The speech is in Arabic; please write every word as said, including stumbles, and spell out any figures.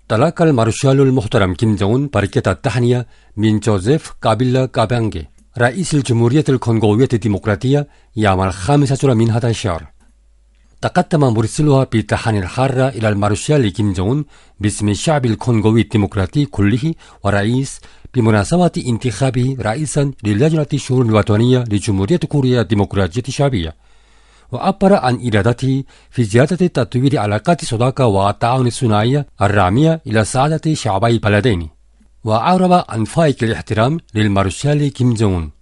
تلقى المارشال المحترم كيم جونغ أون بركة التهنئة من جوزيف كابيلا كابانجي رئيس الجمهورية الكونغولية الديمقراطية يوم الخامس عشر من هذا الشهر. تقدم مرسلها بالتهاني الحارة إلى المارشال كيم جونغ أون باسم الشعب الكونغولي الديمقراطي كله ورئيس بمناسبة انتخابه رئيسا للجنة الشؤون الوطنية لجمهورية كوريا الديمقراطية الشعبية. وعبر عن إرادته في زيادة تطوير علاقات الصداقة والتعاون الثنائي الرامية إلى سعادة شعبي البلدين. وأعرب عن فائق الاحترام للمارشال كيم جونغ أون.